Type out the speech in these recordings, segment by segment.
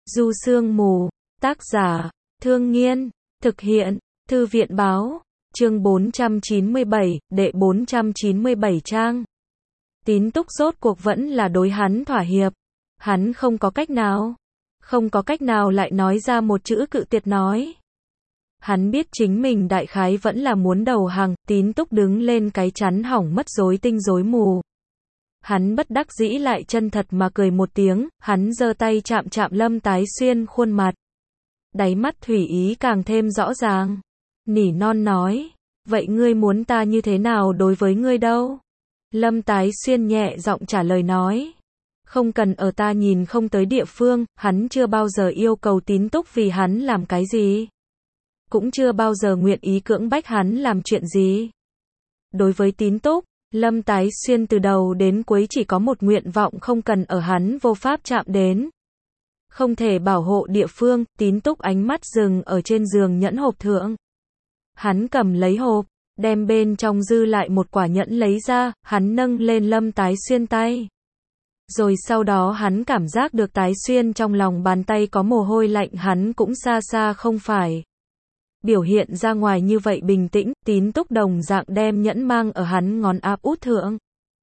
Du Sương Mù, tác giả, Thương Nghiên, thực hiện, Thư viện báo, chương 497, đệ 497 trang. Tín Túc rốt cuộc vẫn là đối hắn thỏa hiệp. Hắn không có cách nào lại nói ra một chữ cự tuyệt nói. Hắn biết chính mình đại khái vẫn là muốn đầu hàng, Tín Túc đứng lên cái chắn hỏng mất rối tinh rối mù. Hắn bất đắc dĩ lại chân thật mà cười một tiếng, hắn giơ tay chạm chạm Lâm Tái Xuyên khuôn mặt. Đáy mắt thủy ý càng thêm rõ ràng. Nỉ non nói, vậy ngươi muốn ta như thế nào đối với ngươi đâu? Lâm Tái Xuyên nhẹ giọng trả lời nói. Không cần ở ta nhìn không tới địa phương, hắn chưa bao giờ yêu cầu Tín Túc vì hắn làm cái gì. Cũng chưa bao giờ nguyện ý cưỡng bách hắn làm chuyện gì. Đối với Tín Túc, Lâm Tái Xuyên từ đầu đến cuối chỉ có một nguyện vọng không cần ở hắn vô pháp chạm đến. Không thể bảo hộ địa phương, Tín Túc ánh mắt dừng ở trên giường nhẫn hộp thượng. Hắn cầm lấy hộp, đem bên trong dư lại một quả nhẫn lấy ra, hắn nâng lên Lâm Tái Xuyên tay. Rồi sau đó hắn cảm giác được Tái Xuyên trong lòng bàn tay có mồ hôi lạnh, hắn cũng xa xa không phải biểu hiện ra ngoài như vậy bình tĩnh. Tín Túc đồng dạng đem nhẫn mang ở hắn ngón áp út thượng.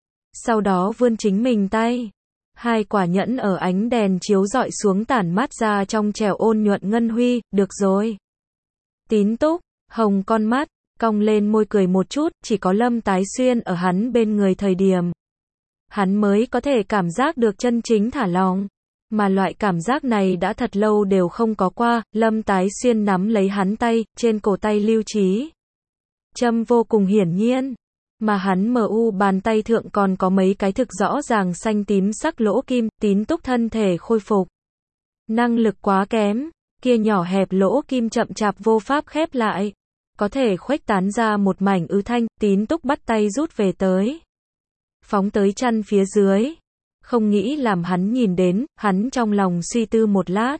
Sau đó vươn chính mình tay. Hai quả nhẫn ở ánh đèn chiếu rọi xuống tản mát ra trong trẻo ôn nhuận ngân huy. Được rồi. Tín Túc, hồng con mắt, cong lên môi cười một chút, chỉ có Lâm Tái Xuyên ở hắn bên người thời điểm. Hắn mới có thể cảm giác được chân chính thả lòng. Mà loại cảm giác này đã thật lâu đều không có qua. Lâm Tái Xuyên nắm lấy hắn tay, trên cổ tay lưu trí châm vô cùng hiển nhiên. Mà hắn bàn tay thượng còn có mấy cái thực rõ ràng xanh tím sắc lỗ kim. Tín Túc thân thể khôi phục năng lực quá kém, kia nhỏ hẹp lỗ kim chậm chạp vô pháp khép lại, có thể khuếch tán ra một mảnh ứ thanh. Tín Túc bắt tay rút về tới, phóng tới chăn phía dưới. Không nghĩ làm hắn nhìn đến, hắn trong lòng suy tư một lát.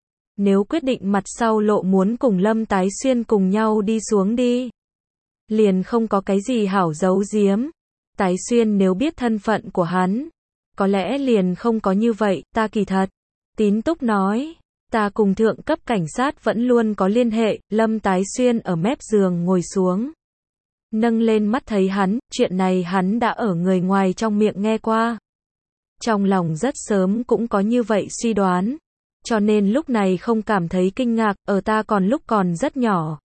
Nếu quyết định mặt sau lộ muốn cùng Lâm Tái Xuyên cùng nhau đi xuống đi, liền không có cái gì hảo giấu giếm. Tái Xuyên nếu biết thân phận của hắn, có lẽ liền không có như vậy. Ta kỳ thật, Tín Túc nói, ta cùng thượng cấp cảnh sát vẫn luôn có liên hệ. Lâm Tái Xuyên ở mép giường ngồi xuống, nâng lên mắt thấy hắn, chuyện này hắn đã ở người ngoài trong miệng nghe qua. Trong lòng rất sớm cũng có như vậy suy đoán, cho nên lúc này không cảm thấy kinh ngạc. Ở ta lúc còn rất nhỏ,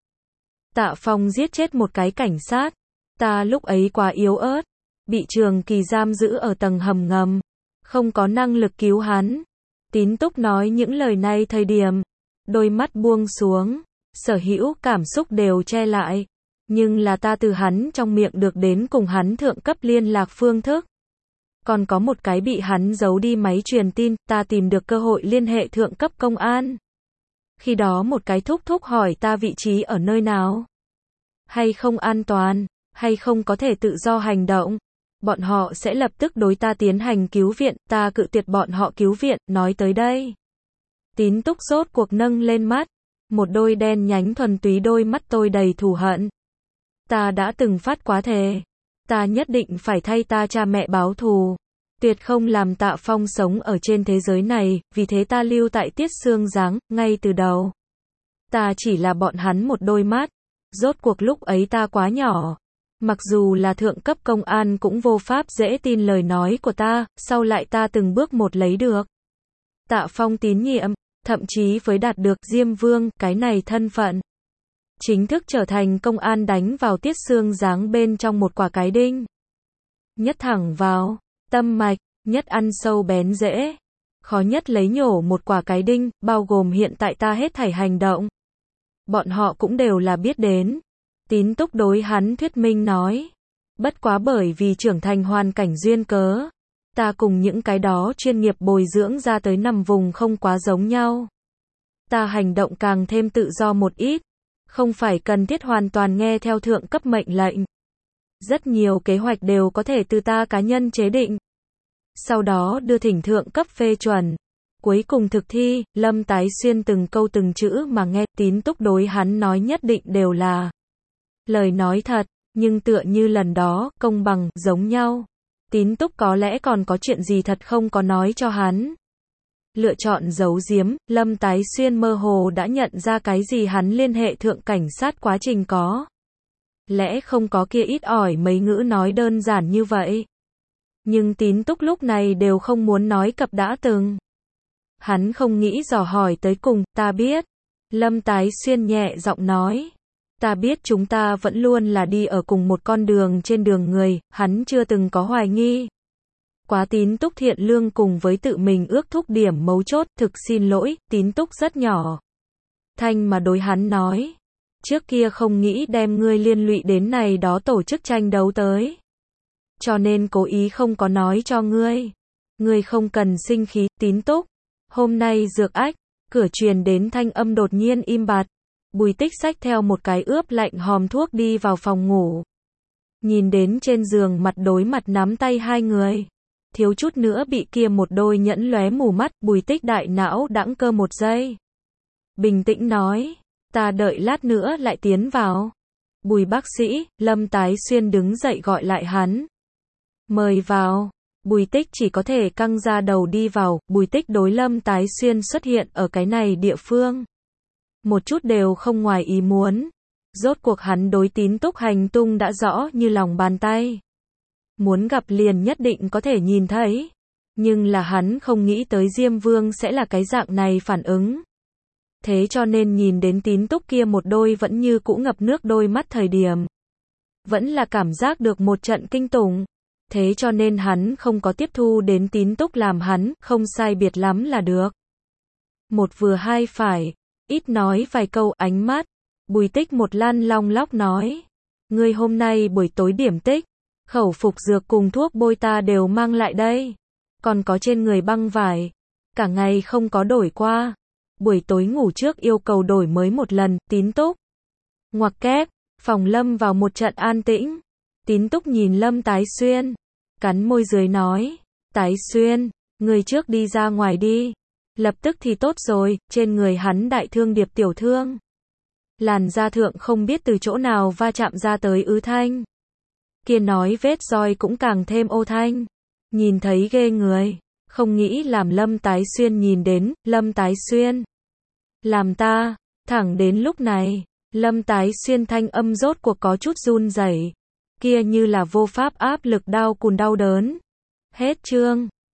Tạ Phong giết chết một cái cảnh sát. Ta lúc ấy quá yếu ớt, bị Trường Kỳ giam giữ ở tầng hầm ngầm, không có năng lực cứu hắn. Tín Túc nói những lời này thời điểm, đôi mắt buông xuống, sở hữu cảm xúc đều che lại. Nhưng là ta từ hắn trong miệng được đến cùng hắn thượng cấp liên lạc phương thức. Còn có một cái bị hắn giấu đi máy truyền tin, ta tìm được cơ hội liên hệ thượng cấp công an. Khi đó một cái thúc thúc hỏi ta vị trí ở nơi nào, hay không an toàn, hay không có thể tự do hành động. Bọn họ sẽ lập tức đối ta tiến hành cứu viện, ta cự tuyệt bọn họ cứu viện. Nói tới đây, Tín Túc rốt cuộc nâng lên mắt, một đôi đen nhánh thuần túy đôi mắt tôi đầy thù hận. Ta đã từng phát quá thề, ta nhất định phải thay ta cha mẹ báo thù, tuyệt không làm Tạ Phong sống ở trên thế giới này. Vì thế ta lưu tại Tiết Sương Giáng, ngay từ đầu. Ta chỉ là bọn hắn một đôi mắt. Rốt cuộc lúc ấy ta quá nhỏ, mặc dù là thượng cấp công an cũng vô pháp dễ tin lời nói của ta. Sau lại ta từng bước một lấy được Tạ Phong tín nhiệm, thậm chí với đạt được Diêm Vương cái này thân phận, chính thức trở thành công an, đánh vào Tiết Sương Giáng bên trong một quả cái đinh. Nhất thẳng vào tâm mạch, nhất ăn sâu bén rễ, khó nhất lấy nhổ một quả cái đinh, bao gồm hiện tại ta hết thảy hành động. Bọn họ cũng đều là biết đến. Tín Túc đối hắn thuyết minh nói, bất quá bởi vì trưởng thành hoàn cảnh duyên cớ, ta cùng những cái đó chuyên nghiệp bồi dưỡng ra tới nằm vùng không quá giống nhau. Ta hành động càng thêm tự do một ít, không phải cần thiết hoàn toàn nghe theo thượng cấp mệnh lệnh. Rất nhiều kế hoạch đều có thể từ ta cá nhân chế định, sau đó đưa thỉnh thượng cấp phê chuẩn, cuối cùng thực thi. Lâm Tái Xuyên từng câu từng chữ mà nghe. Tín Túc đối hắn nói nhất định đều là lời nói thật, nhưng tựa như lần đó, công bằng, giống nhau. Tín Túc có lẽ còn có chuyện gì thật không có nói cho hắn. Lựa chọn giấu giếm, Lâm Tái Xuyên mơ hồ đã nhận ra cái gì hắn liên hệ thượng cảnh sát quá trình có lẽ không có kia ít ỏi mấy ngữ nói đơn giản như vậy. Nhưng Tín Túc lúc này đều không muốn nói cập đã từng. Hắn không nghĩ dò hỏi tới cùng, ta biết. Lâm Tái Xuyên nhẹ giọng nói. Ta biết chúng ta vẫn luôn là đi ở cùng một con đường trên đường người, hắn chưa từng có hoài nghi. Quá Tín Túc thiện lương cùng với tự mình ước thúc điểm mấu chốt, thực xin lỗi, Tín Túc rất nhỏ. Thanh mà đối hắn nói. Trước kia không nghĩ đem ngươi liên lụy đến này đó tổ chức tranh đấu tới. Cho nên cố ý không có nói cho ngươi. Ngươi không cần sinh khí, Tín Túc. Hôm nay dược ách, cửa truyền đến thanh âm đột nhiên im bặt. Bùi Tích xách theo một cái ướp lạnh hòm thuốc đi vào phòng ngủ. Nhìn đến trên giường mặt đối mặt nắm tay hai người. Thiếu chút nữa bị kia một đôi nhẫn lóe mù mắt, Bùi Tích đại não đãng cơ một giây. Bình tĩnh nói, ta đợi lát nữa lại tiến vào. Bùi bác sĩ, Lâm Tái Xuyên đứng dậy gọi lại hắn. Mời vào. Bùi Tích chỉ có thể căng ra đầu đi vào. Bùi Tích đối Lâm Tái Xuyên xuất hiện ở cái này địa phương. Một chút đều không ngoài ý muốn. Rốt cuộc hắn đối Tín Túc hành tung đã rõ như lòng bàn tay. Muốn gặp liền nhất định có thể nhìn thấy. Nhưng là hắn không nghĩ tới Diêm Vương sẽ là cái dạng này phản ứng. Thế cho nên nhìn đến Tín Túc kia một đôi vẫn như cũ ngập nước đôi mắt thời điểm. Vẫn là cảm giác được một trận kinh tủng. Thế cho nên hắn không có tiếp thu đến Tín Túc làm hắn, không sai biệt lắm là được. Một vừa hai phải, ít nói vài câu ánh mắt. Bùi Tích một lăn long lóc nói. Ngươi hôm nay buổi tối điểm tích. Khẩu phục dược cùng thuốc bôi ta đều mang lại đây. Còn có trên người băng vải. Cả ngày không có đổi qua. Buổi tối ngủ trước yêu cầu đổi mới một lần, Tín Túc. Ngoặc kép, phòng Lâm vào một trận an tĩnh. Tín Túc nhìn Lâm Tái Xuyên. Cắn môi dưới nói. Tái Xuyên, người trước đi ra ngoài đi. Lập tức thì tốt rồi, trên người hắn đại thương điệp tiểu thương. Làn da thượng không biết từ chỗ nào va chạm ra tới ứ thanh. Kia nói vết roi cũng càng thêm ô thanh. Nhìn thấy ghê người. Không nghĩ làm Lâm Tái Xuyên nhìn đến, Lâm Tái Xuyên. Làm ta, thẳng đến lúc này, Lâm Tái Xuyên thanh âm rốt cuộc có chút run rẩy. Kia như là vô pháp áp lực đau cùn đau đớn. Hết chương.